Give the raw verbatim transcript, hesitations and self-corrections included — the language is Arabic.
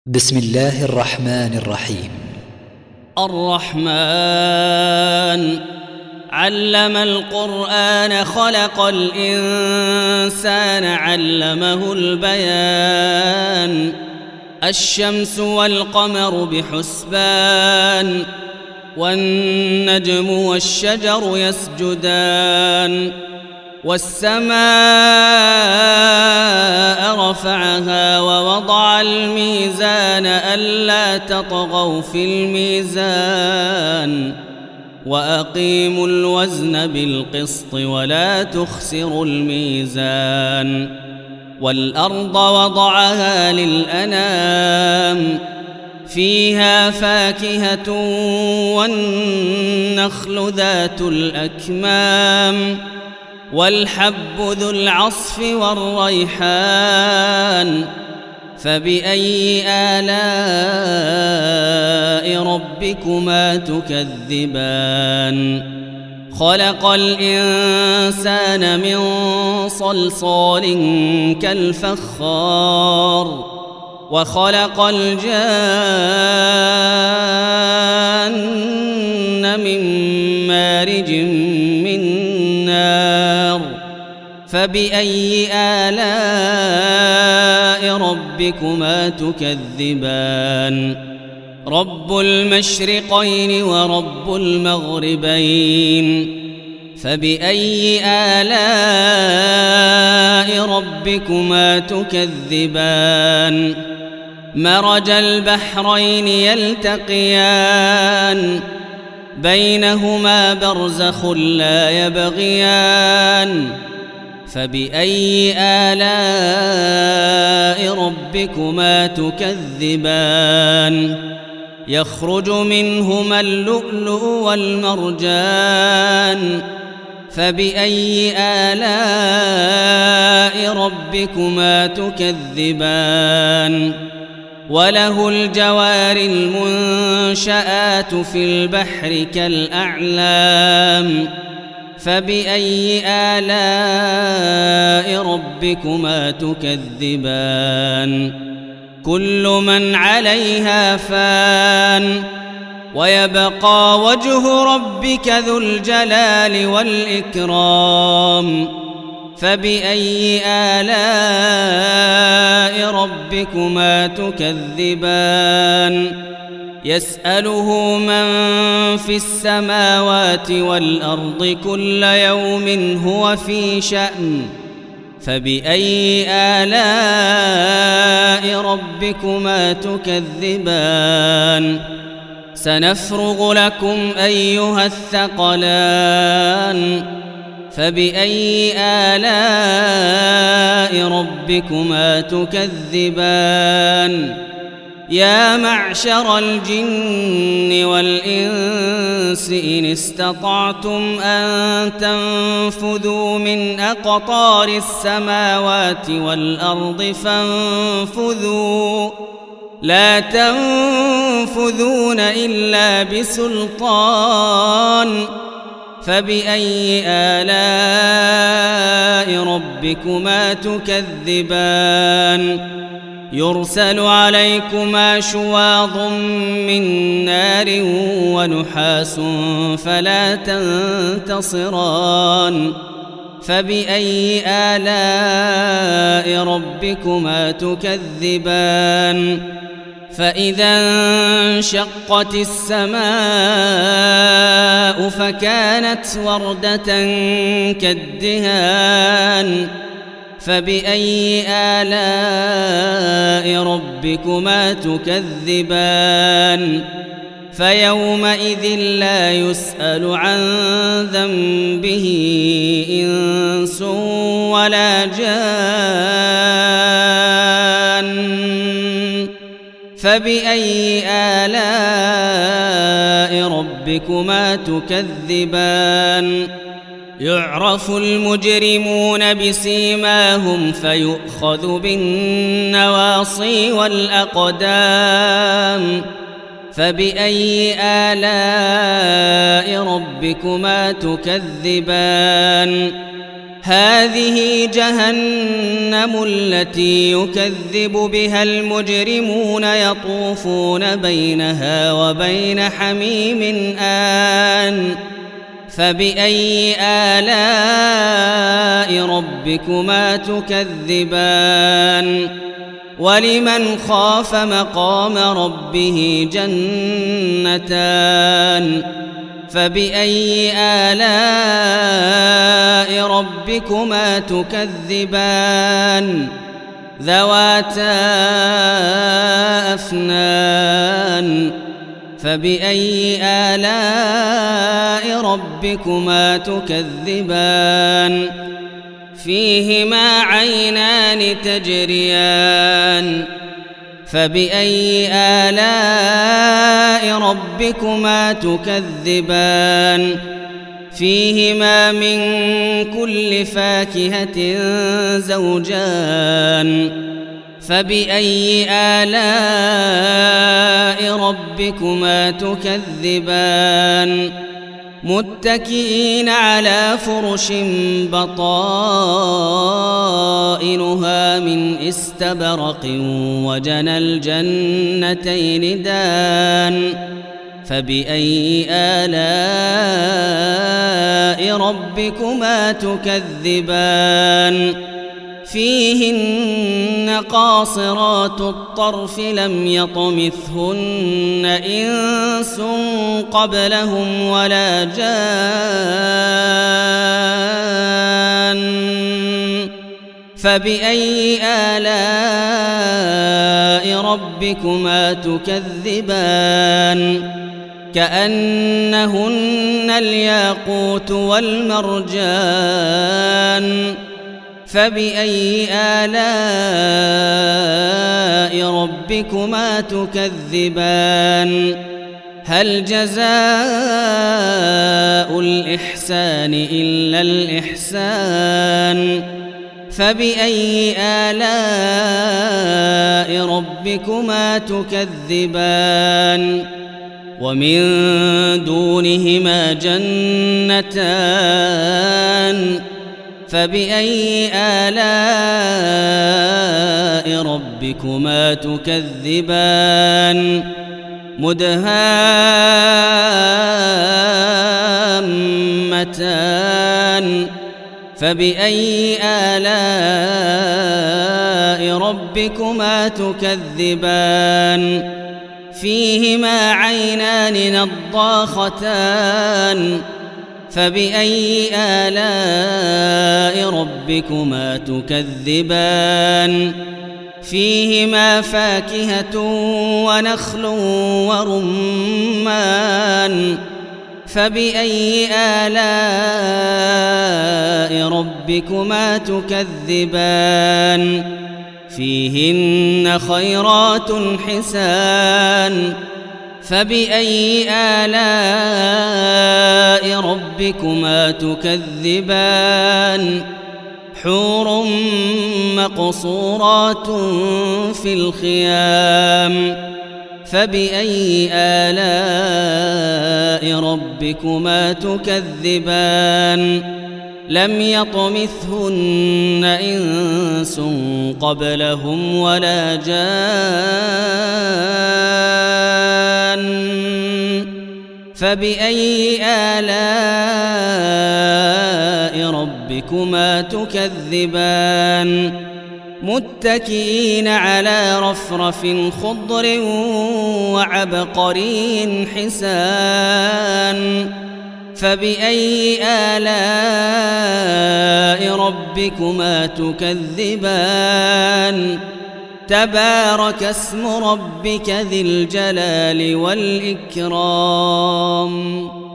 بسم الله الرحمن الرحيم. الرحمن علم القرآن خلق الإنسان علمه البيان. الشمس والقمر بحسبان والنجم والشجر يسجدان والسماء رفعها ووضع الميزان ألا تطغوا في الميزان وأقيموا الوزن بالقسط ولا تخسروا الميزان. والأرض وضعها للأنام فيها فاكهة والنخل ذات الأكمام والحب ذو العصف والريحان. فبأي آلاء ربكما تكذبان؟ خلق الإنسان من صلصال كالفخار وخلق الجان من مارج من نار. فبأي آلاء ربكما تكذبان؟ رب المشرقين ورب المغربين. فبأي آلاء ربكما تكذبان؟ مرج البحرين يلتقيان بينهما برزخ لا يبغيان. فبأي آلاء ربكما تكذبان؟ يخرج منهما اللؤلؤ والمرجان. فبأي آلاء ربكما تكذبان؟ وله الجوار المنشآت في البحر كالأعلام. فبأي آلاء ربكما تكذبان؟ كل من عليها فان ويبقى وجه ربك ذو الجلال والإكرام. فبأي آلاء ربكما تكذبان؟ يسأله من في السماوات والأرض كل يوم هو في شأن. فبأي آلاء ربكما تكذبان؟ سنفرغ لكم أيها الثقلان. فبأي آلاء ربكما تكذبان؟ يا معشر الجن والإنس إن استطعتم أن تنفذوا من أقطار السماوات والأرض فانفذوا لا تنفذون إلا بسلطان. فبأي آلاء ربكما تكذبان؟ يرسل عليكما شواظ من نار ونحاس فلا تنتصران. فبأي آلاء ربكما تكذبان؟ فإذا انشقت السماء فكانت وردة كالدهان. فبأي آلاء ربكما تكذبان؟ فيومئذ لا يسأل عن ذنبه إنس ولا جان. فبأي آلاء ربكما تكذبان؟ يعرف المجرمون بسيماهم فيؤخذ بالنواصي والأقدام. فبأي آلاء ربكما تكذبان؟ هذه جهنم التي يكذب بها المجرمون يطوفون بينها وبين حميم آن فبأي آلاء ربكما تكذبان ولمن خاف مقام ربه جنتان فبأي آلاء ربكما تكذبان ذواتا أفنان فبأي آلاء ربكما تكذبان فيهما عينان تجريان فبأي آلاء ربكما تكذبان فيهما من كل فاكهة زوجان فبأي آلاء ربكما تكذبان متكئين على فرش بطائنها من استبرق وجنى الجنتين دان فبأي آلاء ربكما تكذبان فيهن قاصرات الطرف لم يطمثهن إنس قبلهم ولا جان فبأي آلاء ربكما تكذبان كأنهن الياقوت والمرجان فبأي آلاء ربكما تكذبان هل جزاء الإحسان إلا الإحسان فبأي آلاء ربكما تكذبان ومن دونهما جنتان فبأي آلاء ربكما تكذبان مدهامتان فبأي آلاء ربكما تكذبان فيهما عينان نضاختان فبأي آلاء ربكما تكذبان فيهما فاكهة ونخل ورمان فبأي آلاء ربكما تكذبان فيهن خيرات حسان فبأي آلاء ربكما تكذبان حور مقصورات في الخيام فبأي آلاء ربكما تكذبان لم يطمثهن إنس قبلهم ولا جان فبأي آلاء ربكما تكذبان متكئين على رفرف خضر وعبقري حسان فبأي آلاء ربكما تكذبان تبارك اسم ربك ذي الجلال والإكرام